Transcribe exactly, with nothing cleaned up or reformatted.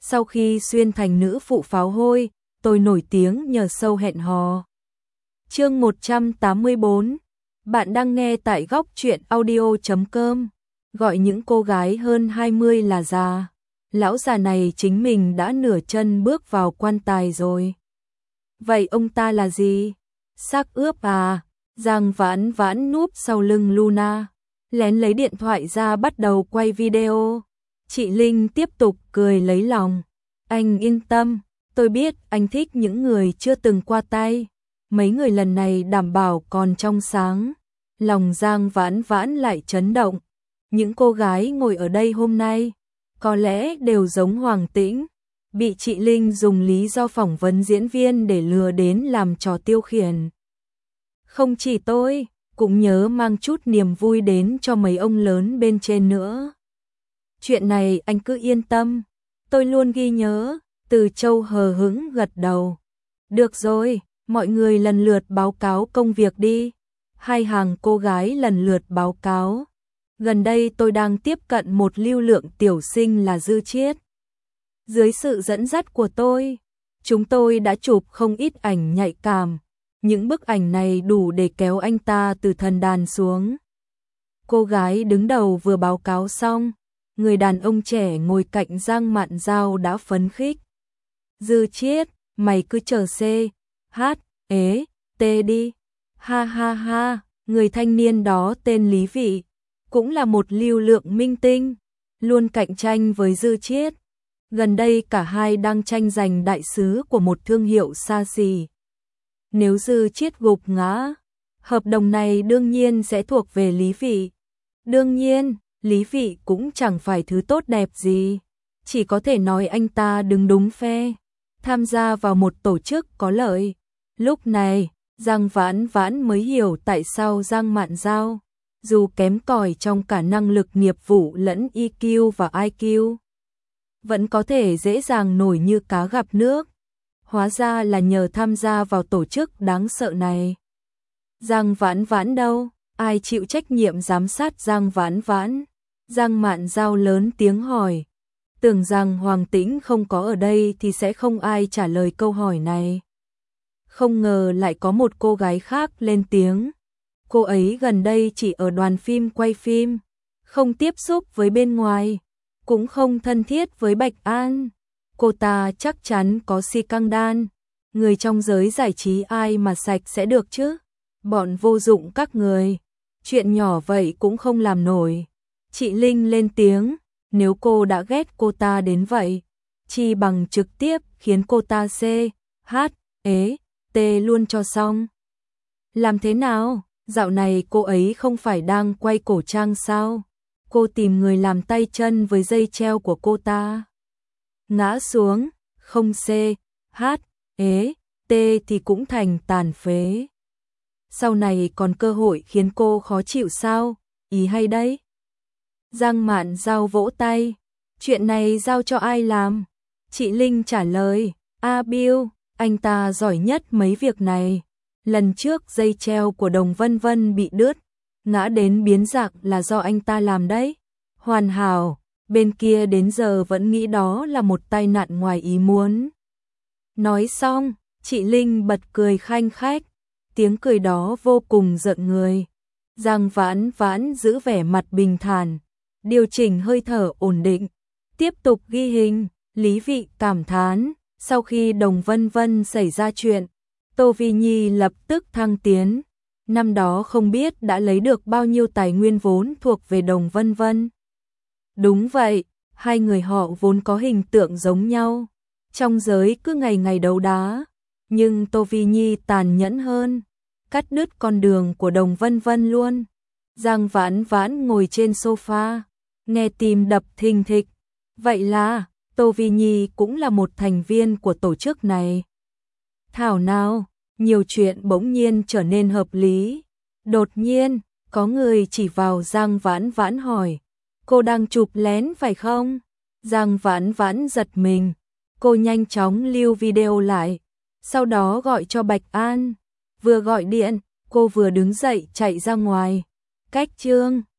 Sau khi xuyên thành nữ phụ pháo hôi, tôi nổi tiếng nhờ show hẹn hò. Chương một trăm tám mươi bốn. Bạn đang nghe tại góc truyện audio chấm com. Gọi những cô gái hơn hai mươi là già. Lão già này chính mình đã nửa chân bước vào quan tài rồi. Vậy ông ta là gì? Xác ướp à? Giang Vãn Vãn núp sau lưng Luna, lén lấy điện thoại ra bắt đầu quay video. Chị Linh tiếp tục cười lấy lòng. Anh yên tâm, tôi biết anh thích những người chưa từng qua tay. Mấy người lần này đảm bảo còn trong sáng. Lòng Giang Vãn Vãn lại chấn động. Những cô gái ngồi ở đây hôm nay có lẽ đều giống Hoàng Tĩnh, bị chị Linh dùng lý do phỏng vấn diễn viên để lừa đến làm trò tiêu khiển. Không chỉ tôi, cũng nhớ mang chút niềm vui đến cho mấy ông lớn bên trên nữa. Chuyện này anh cứ yên tâm, tôi luôn ghi nhớ. Từ Châu hờ hững gật đầu. Được rồi, mọi người lần lượt báo cáo công việc đi. Hai hàng cô gái lần lượt báo cáo. Gần đây tôi đang tiếp cận một lưu lượng tiểu sinh là Dư Chiết. Dưới sự dẫn dắt của tôi, chúng tôi đã chụp không ít ảnh nhạy cảm. Những bức ảnh này đủ để kéo anh ta từ thần đàn xuống. Cô gái đứng đầu vừa báo cáo xong, người đàn ông trẻ ngồi cạnh Giang Mạn Giao đã phấn khích. Dư Chiết, mày cứ chờ C, H, ế, T đi. Ha ha ha, người thanh niên đó tên Lý Vị, cũng là một lưu lượng minh tinh, luôn cạnh tranh với Dư Chiết. Gần đây cả hai đang tranh giành đại sứ của một thương hiệu xa xỉ. Nếu Dư Chiết gục ngã, hợp đồng này đương nhiên sẽ thuộc về Lý Vị. Đương nhiên, Lý Vị cũng chẳng phải thứ tốt đẹp gì, chỉ có thể nói anh ta đứng đúng phe, tham gia vào một tổ chức có lợi. Lúc này, Giang Vãn Vãn mới hiểu tại sao Giang Mạn Giao, dù kém cỏi trong cả năng lực nghiệp vụ lẫn E Q và I Q, vẫn có thể dễ dàng nổi như cá gặp nước. Hóa ra là nhờ tham gia vào tổ chức đáng sợ này. Giang Vãn Vãn đâu? Ai chịu trách nhiệm giám sát Giang Vãn Vãn? Giang Mạn Giao lớn tiếng hỏi. Tưởng rằng Hoàng Tĩnh không có ở đây thì sẽ không ai trả lời câu hỏi này. Không ngờ lại có một cô gái khác lên tiếng. Cô ấy gần đây chỉ ở đoàn phim quay phim, không tiếp xúc với bên ngoài, cũng không thân thiết với Bạch An. Cô ta chắc chắn có si căng đan. Người trong giới giải trí ai mà sạch sẽ được chứ? Bọn vô dụng các người, chuyện nhỏ vậy cũng không làm nổi. Chị Linh lên tiếng, nếu cô đã ghét cô ta đến vậy, chi bằng trực tiếp khiến cô ta C, H, ế, T luôn cho xong. Làm thế nào? Dạo này cô ấy không phải đang quay cổ trang sao? Cô tìm người làm tay chân với dây treo của cô ta. Ngã xuống, không C, H, ế, T thì cũng thành tàn phế. Sau này còn cơ hội khiến cô khó chịu sao? Ý hay đấy. Giang Mạn Giao vỗ tay. Chuyện này giao cho ai làm? Chị Linh trả lời. A Bill, anh ta giỏi nhất mấy việc này. Lần trước dây treo của Đồng Vân Vân bị đứt, ngã đến biến dạng là do anh ta làm đấy. Hoàn hảo, bên kia đến giờ vẫn nghĩ đó là một tai nạn ngoài ý muốn. Nói xong, chị Linh bật cười khanh khách. Tiếng cười đó vô cùng giận người. Giang Vãn Vãn giữ vẻ mặt bình thản, điều chỉnh hơi thở ổn định, tiếp tục ghi hình. Lý Vị cảm thán, sau khi Đồng Vân Vân xảy ra chuyện, Tô Vi Nhi lập tức thăng tiến. Năm đó không biết đã lấy được bao nhiêu tài nguyên vốn thuộc về Đồng Vân Vân. Đúng vậy, hai người họ vốn có hình tượng giống nhau, trong giới cứ ngày ngày đấu đá. Nhưng Tô Vi Nhi tàn nhẫn hơn, cắt đứt con đường của Đồng Vân Vân luôn. Giang Vãn Vãn ngồi trên sofa, nghe tim đập thình thịch. Vậy là, Tô Vi Nhi cũng là một thành viên của tổ chức này. Thảo nào, nhiều chuyện bỗng nhiên trở nên hợp lý. Đột nhiên, có người chỉ vào Giang Vãn Vãn hỏi. Cô đang chụp lén phải không? Giang Vãn Vãn giật mình. Cô nhanh chóng lưu video lại, sau đó gọi cho Bạch An. Vừa gọi điện, cô vừa đứng dậy chạy ra ngoài. Cách chương